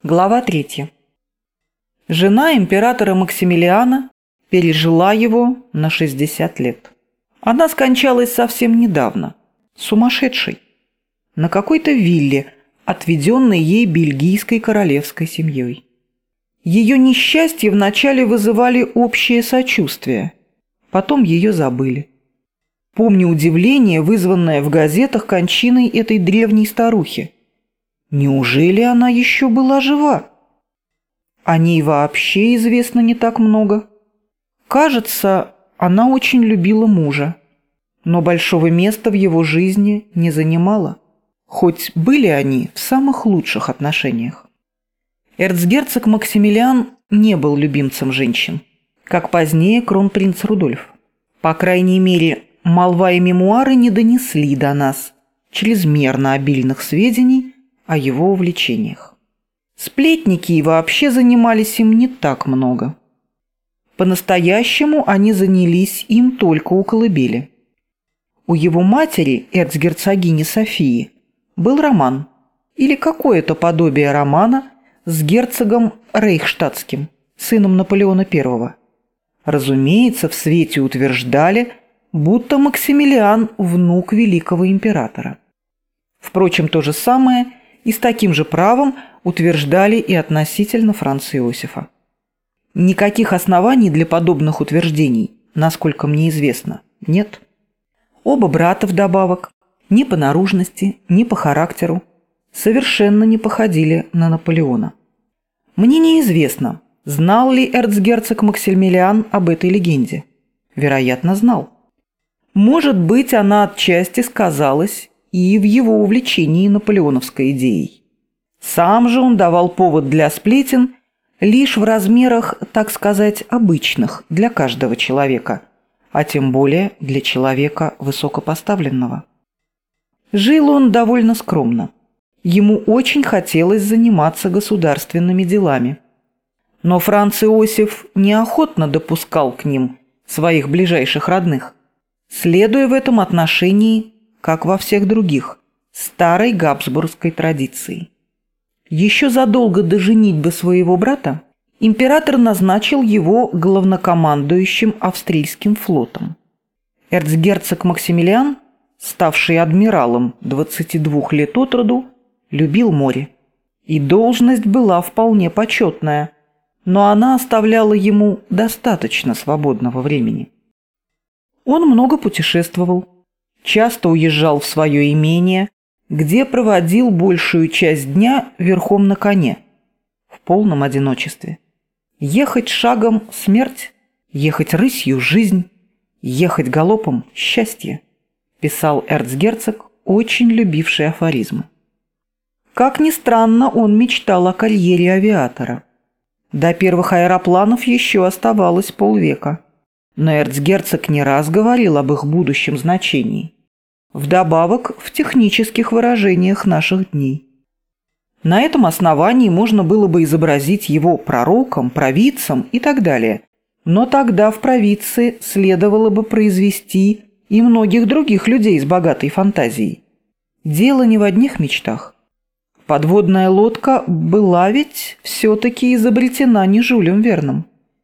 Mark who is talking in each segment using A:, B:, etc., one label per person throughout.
A: Глава 3. Жена императора Максимилиана пережила его на 60 лет. Она скончалась совсем недавно, сумасшедшей, на какой-то вилле, отведенной ей бельгийской королевской семьей. Ее несчастья вначале вызывали общее сочувствие, потом ее забыли. Помню удивление, вызванное в газетах кончиной этой древней старухи. Неужели она еще была жива? О ней вообще известно не так много. Кажется, она очень любила мужа, но большого места в его жизни не занимала, хоть были они в самых лучших отношениях. Эрцгерцог Максимилиан не был любимцем женщин, как позднее кронпринц Рудольф. По крайней мере, молва и мемуары не донесли до нас чрезмерно обильных сведений о его увлечениях. Сплетники и вообще занимались им не так много. По-настоящему они занялись им только у колыбели. У его матери, эрцгерцогини Софии, был роман, или какое-то подобие романа с герцогом Рейхштадтским, сыном Наполеона I. Разумеется, в свете утверждали, будто Максимилиан – внук великого императора. Впрочем, то же самое и с таким же правом утверждали и относительно Франца Иосифа. Никаких оснований для подобных утверждений, насколько мне известно, нет. Оба брата вдобавок ни по наружности, ни по характеру совершенно не походили на Наполеона. Мне неизвестно, знал ли эрцгерцог Максимилиан об этой легенде. Вероятно, знал. Может быть, она отчасти сказалась и в его увлечении наполеоновской идеей. Сам же он давал повод для сплетен лишь в размерах, так сказать, обычных для каждого человека, а тем более для человека высокопоставленного. Жил он довольно скромно. Ему очень хотелось заниматься государственными делами. Но Франц Иосиф неохотно допускал к ним своих ближайших родных, следуя в этом отношении, как во всех других, старой габсбургской традиции. Еще задолго до женитьбы своего брата император назначил его главнокомандующим австрийским флотом. Эрцгерцог Максимилиан, ставший адмиралом 22 лет от роду, любил море. И должность была вполне почетная, но она оставляла ему достаточно свободного времени. Он много путешествовал, часто уезжал в свое имение, где проводил большую часть дня верхом на коне, в полном одиночестве. Ехать шагом – смерть, ехать рысью – жизнь, ехать галопом – счастье, писал эрцгерцог, очень любивший афоризмы. Как ни странно, он мечтал о карьере авиатора. До первых аэропланов еще оставалось полвека, но эрцгерцог не раз говорил об их будущем значении. Вдобавок в технических выражениях наших дней. На этом основании можно было бы изобразить его пророком, провидцем и так далее, но тогда в провидцы следовало бы произвести и многих других людей с богатой фантазией. Дело не в одних мечтах. Подводная лодка была ведь все-таки изобретена не Жюлем Верном.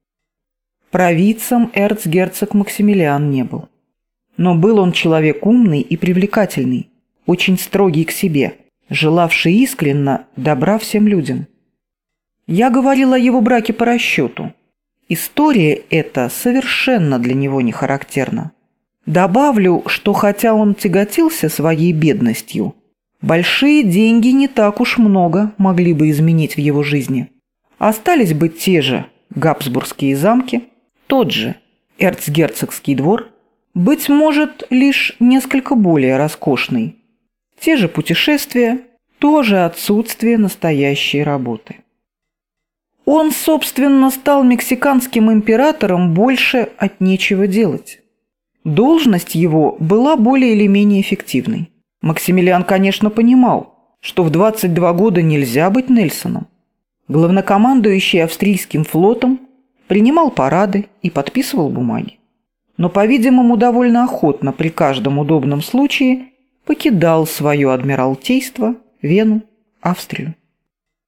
A: Провидцем эрцгерцог Максимилиан не был. Но был он человек умный и привлекательный, очень строгий к себе, желавший искренно добра всем людям. Я говорил о его браке по расчету. История эта совершенно для него не характерна. Добавлю, что хотя он тяготился своей бедностью, большие деньги не так уж много могли бы изменить в его жизни. Остались бы те же габсбургские замки, тот же эрцгерцогский двор, быть может, лишь несколько более роскошный. Те же путешествия, тоже отсутствие настоящей работы. Он, собственно, стал мексиканским императором больше от нечего делать. Должность его была более или менее эффективной. Максимилиан, конечно, понимал, что в 22 года нельзя быть Нельсоном. Главнокомандующий австрийским флотом принимал парады и подписывал бумаги. Но, по-видимому, довольно охотно при каждом удобном случае покидал свое адмиралтейство, Вену, Австрию.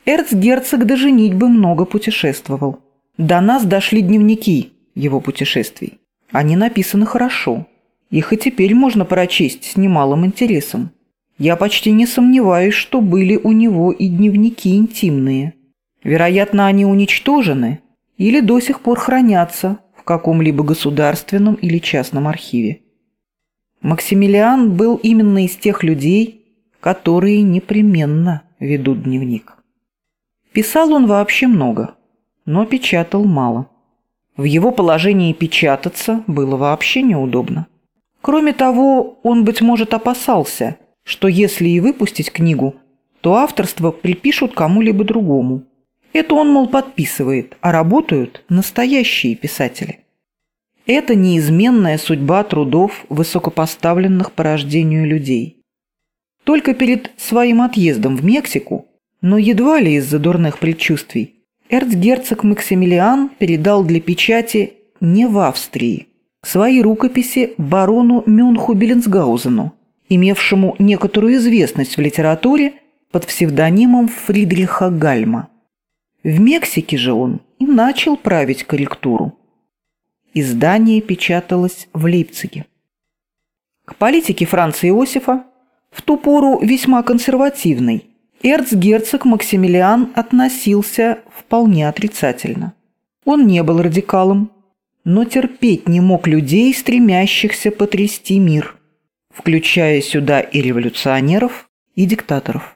A: Эрцгерцог до женитьбы много путешествовал. До нас дошли дневники его путешествий. Они написаны хорошо. Их и теперь можно прочесть с немалым интересом. Я почти не сомневаюсь, что были у него и дневники интимные. Вероятно, они уничтожены или до сих пор хранятся в каком-либо государственном или частном архиве. Максимилиан был именно из тех людей, которые непременно ведут дневник. Писал он вообще много, но печатал мало. В его положении печататься было вообще неудобно. Кроме того, он, быть может, опасался, что если и выпустить книгу, то авторство припишут кому-либо другому. Это он, мол, подписывает, а работают настоящие писатели. Это неизменная судьба трудов высокопоставленных по рождению людей. Только перед своим отъездом в Мексику, но едва ли из-за дурных предчувствий, эрцгерцог Максимилиан передал для печати не в Австрии свои рукописи барону Мюнху-Беллинсгаузену, имевшему некоторую известность в литературе под псевдонимом Фридриха Гальма. В Мексике же он и начал править корректуру. Издание печаталось в Лейпциге. К политике Франца Иосифа, в ту пору весьма консервативной, эрцгерцог Максимилиан относился вполне отрицательно. Он не был радикалом, но терпеть не мог людей, стремящихся потрясти мир, включая сюда и революционеров, и диктаторов.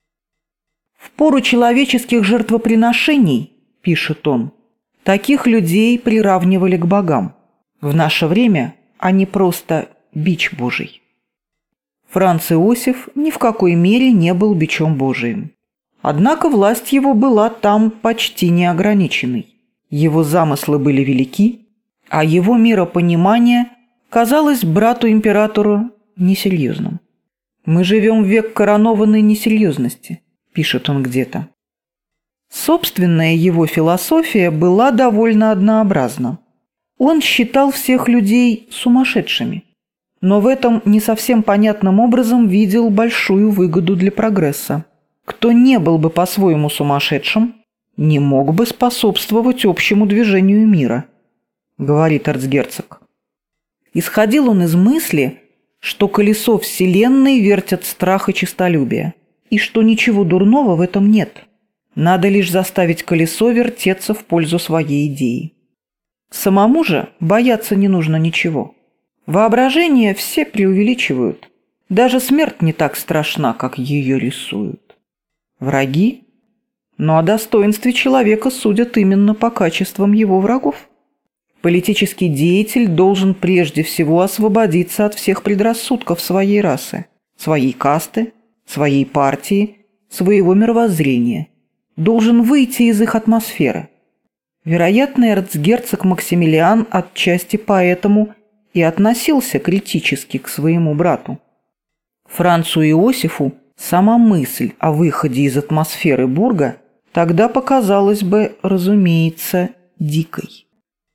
A: «В пору человеческих жертвоприношений, — пишет он, — таких людей приравнивали к богам. В наше время они просто бич Божий». Франц Иосиф ни в какой мере не был бичом Божиим. Однако власть его была там почти неограниченной. Его замыслы были велики, а его миропонимание казалось брату-императору несерьезным. «Мы живем в век коронованной несерьезности», — пишет он где-то. Собственная его философия была довольно однообразна. Он считал всех людей сумасшедшими, но в этом не совсем понятным образом видел большую выгоду для прогресса. Кто не был бы по-своему сумасшедшим, не мог бы способствовать общему движению мира, говорит эрцгерцог. Исходил он из мысли, что колесо Вселенной вертят страх и честолюбие, и что ничего дурного в этом нет. Надо лишь заставить колесо вертеться в пользу своей идеи. Самому же бояться не нужно ничего. Воображение все преувеличивают. Даже смерть не так страшна, как ее рисуют. Враги? Но о достоинстве человека судят именно по качествам его врагов. Политический деятель должен прежде всего освободиться от всех предрассудков своей расы, своей касты, своей партии, своего мировоззрения. Должен выйти из их атмосферы. Вероятно, эрцгерцог Максимилиан отчасти поэтому и относился критически к своему брату. Францу Иосифу сама мысль о выходе из атмосферы бурга тогда показалась бы, разумеется, дикой.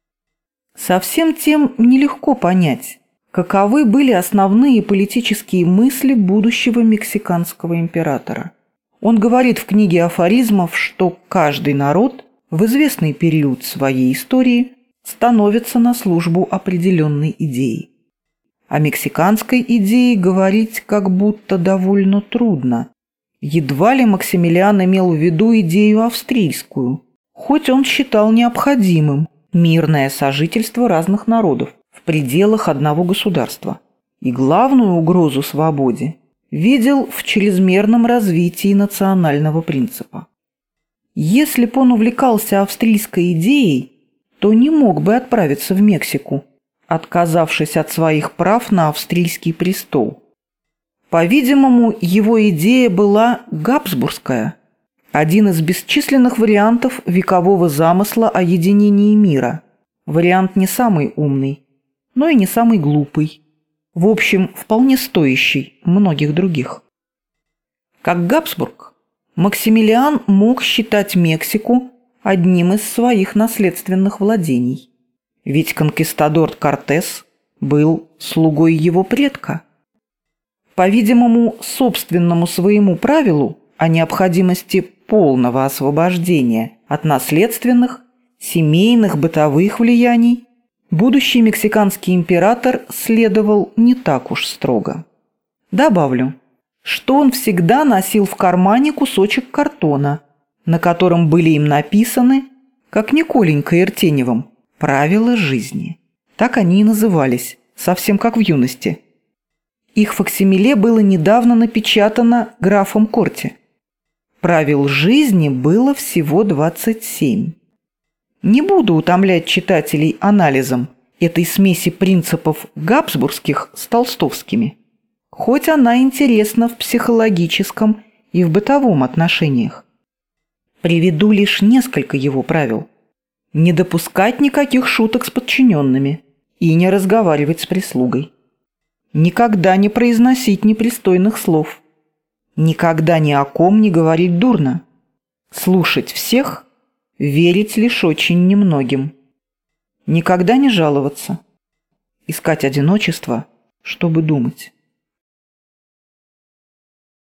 A: Совсем тем нелегко понять, каковы были основные политические мысли будущего мексиканского императора. Он говорит в книге афоризмов, что каждый народ в известный период своей истории становится на службу определенной идеи. О мексиканской идее говорить как будто довольно трудно. Едва ли Максимилиан имел в виду идею австрийскую, хоть он считал необходимым мирное сожительство разных народов в пределах одного государства и главную угрозу свободе видел в чрезмерном развитии национального принципа. Если бы он увлекался австрийской идеей, то не мог бы отправиться в Мексику, отказавшись от своих прав на австрийский престол. По-видимому, его идея была габсбургская, один из бесчисленных вариантов векового замысла о единении мира. Вариант не самый умный, но и не самый глупый. В общем, вполне стоящий многих других. Как Габсбург, Максимилиан мог считать Мексику одним из своих наследственных владений. Ведь конкистадор Кортес был слугой его предка. По-видимому, собственному своему правилу о необходимости полного освобождения от наследственных, семейных, бытовых влияний будущий мексиканский император следовал не так уж строго. Добавлю, что он всегда носил в кармане кусочек картона, на котором были им написаны, как Николенькой Иртеневым, «Правила жизни». Так они и назывались, совсем как в юности. Их факсимиле было недавно напечатано графом Корти. Правил жизни было всего 27. Не буду утомлять читателей анализом этой смеси принципов габсбургских с толстовскими, хоть она интересна в психологическом и в бытовом отношениях. Приведу лишь несколько его правил. Не допускать никаких шуток с подчиненными и не разговаривать с прислугой. Никогда не произносить непристойных слов. Никогда ни о ком не говорить дурно. Слушать всех, верить лишь очень немногим. Никогда не жаловаться. Искать одиночество, чтобы думать.